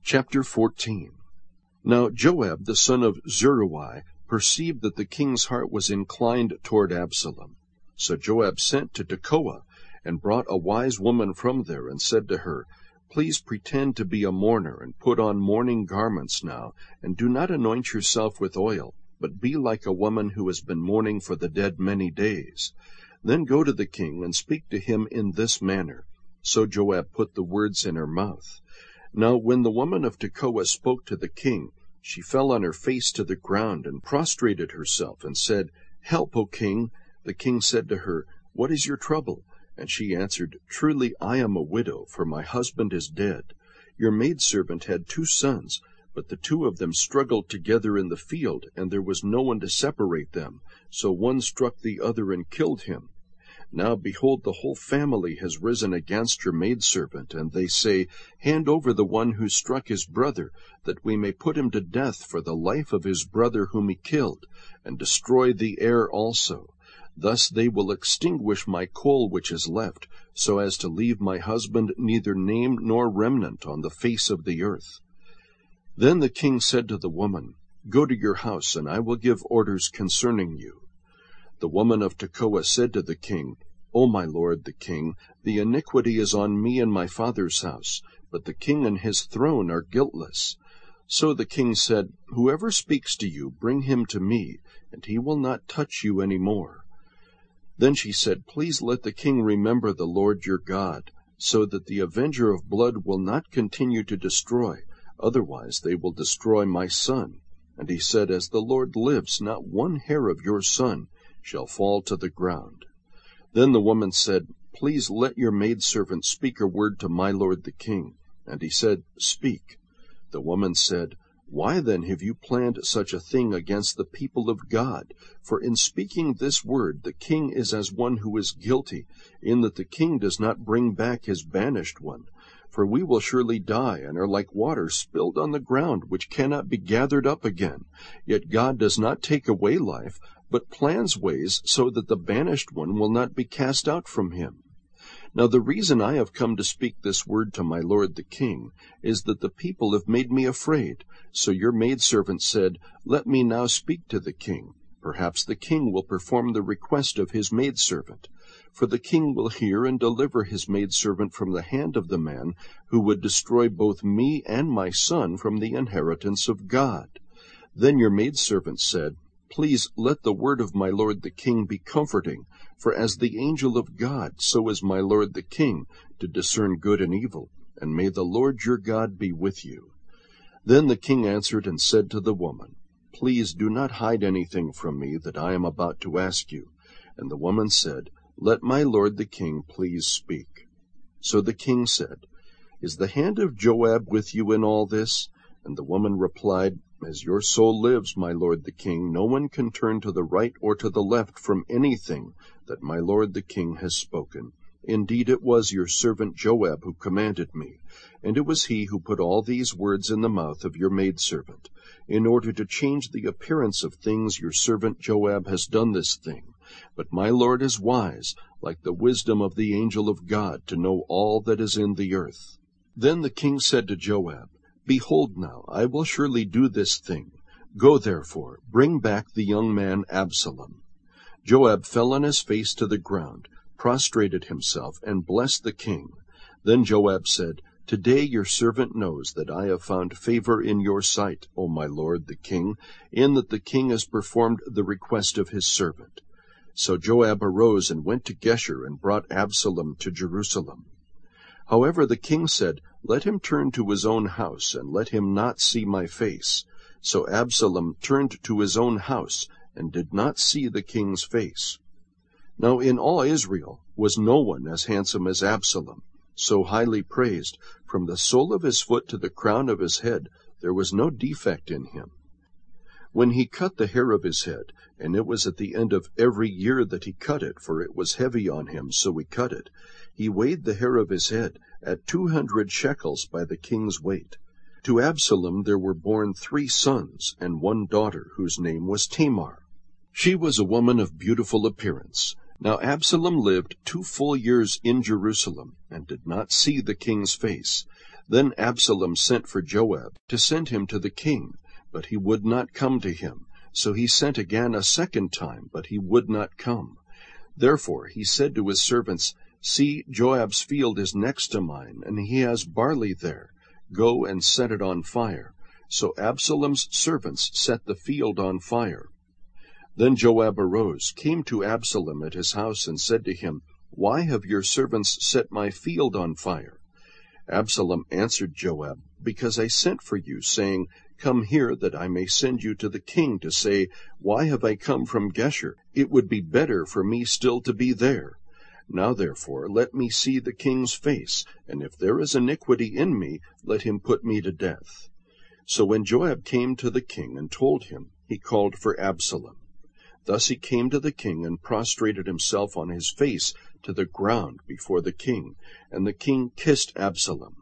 Chapter 14. Now Joab the son of Zeruiah perceived that the king's heart was inclined toward Absalom. So Joab sent to Tekoa, and brought a wise woman from there, and said to her, Please pretend to be a mourner, and put on mourning garments now, and do not anoint yourself with oil, but be like a woman who has been mourning for the dead many days. Then go to the king, and speak to him in this manner. So Joab put the words in her mouth. Now when the woman of Tekoa spoke to the king, she fell on her face to the ground, and prostrated herself, and said, Help, O king. The king said to her, What is your trouble? And she answered, Truly I am a widow, for my husband is dead. Your maidservant had 2 sons, but the 2 of them struggled together in the field, and there was no one to separate them. So one struck the other and killed him. Now behold, the whole family has risen against your maidservant, and they say, Hand over the one who struck his brother, that we may put him to death for the life of his brother whom he killed, and destroy the heir also. Thus they will extinguish my coal which is left, so as to leave my husband neither name nor remnant on the face of the earth. Then the king said to the woman, Go to your house, and I will give orders concerning you. The woman of Tekoa said to the king, O my lord the king, the iniquity is on me and my father's house, but the king and his throne are guiltless. So the king said, Whoever speaks to you, bring him to me, and he will not touch you any more. Then she said, Please let the king remember the Lord your God, so that the avenger of blood will not continue to destroy, otherwise they will destroy my son. And he said, As the Lord lives, not one hair of your son shall fall to the ground. Then the woman said, Please let your maidservant speak a word to my lord the king. And he said, Speak. The woman said, Why then have you planned such a thing against the people of God? For in speaking this word, the king is as one who is guilty, in that the king does not bring back his banished one. For we will surely die, and are like water spilled on the ground, which cannot be gathered up again. Yet God does not take away life, but plans ways so that the banished one will not be cast out from him. Now the reason I have come to speak this word to my lord the king is that the people have made me afraid. So your maidservant said, Let me now speak to the king. Perhaps the king will perform the request of his maidservant. For the king will hear and deliver his maidservant from the hand of the man who would destroy both me and my son from the inheritance of God. Then your maidservant said, Please let the word of my lord the king be comforting, for as the angel of God, so is my lord the king, to discern good and evil, and may the Lord your God be with you. Then the king answered and said to the woman, Please do not hide anything from me that I am about to ask you. And the woman said, Let my lord the king please speak. So the king said, Is the hand of Joab with you in all this? And the woman replied, As your soul lives, my lord the king, no one can turn to the right or to the left from anything that my lord the king has spoken. Indeed, it was your servant Joab who commanded me, and it was he who put all these words in the mouth of your maidservant. In order to change the appearance of things, your servant Joab has done this thing. But my lord is wise, like the wisdom of the angel of God, to know all that is in the earth. Then the king said to Joab, Behold now, I will surely do this thing. Go therefore, bring back the young man Absalom. Joab fell on his face to the ground, prostrated himself, and blessed the king. Then Joab said, Today your servant knows that I have found favor in your sight, O my lord the king, in that the king has performed the request of his servant. So Joab arose and went to Geshur, and brought Absalom to Jerusalem. However, the king said, Let him turn to his own house, and let him not see my face. So Absalom turned to his own house, and did not see the king's face. Now in all Israel was no one as handsome as Absalom, so highly praised. From the sole of his foot to the crown of his head there was no defect in him. When he cut the hair of his head, and it was at the end of every year that he cut it, for it was heavy on him, so he cut it, he weighed the hair of his head at 200 shekels by the king's weight. To Absalom there were born 3 sons and 1 daughter, whose name was Tamar. She was a woman of beautiful appearance. Now Absalom lived 2 full years in Jerusalem, and did not see the king's face. Then Absalom sent for Joab to send him to the king, but he would not come to him. So he sent again a second time, but he would not come. Therefore he said to his servants, "See, Joab's field is next to mine, and he has barley there. Go and set it on fire." So Absalom's servants set the field on fire. Then Joab arose, came to Absalom at his house, and said to him, "Why have your servants set my field on fire?" Absalom answered Joab, "Because I sent for you, saying, 'Come here, that I may send you to the king to say, Why have I come from Geshur? It would be better for me still to be there.' Now therefore let me see the king's face, and if there is iniquity in me, let him put me to death." So when Joab came to the king and told him, he called for Absalom. Thus he came to the king and prostrated himself on his face to the ground before the king, and the king kissed Absalom.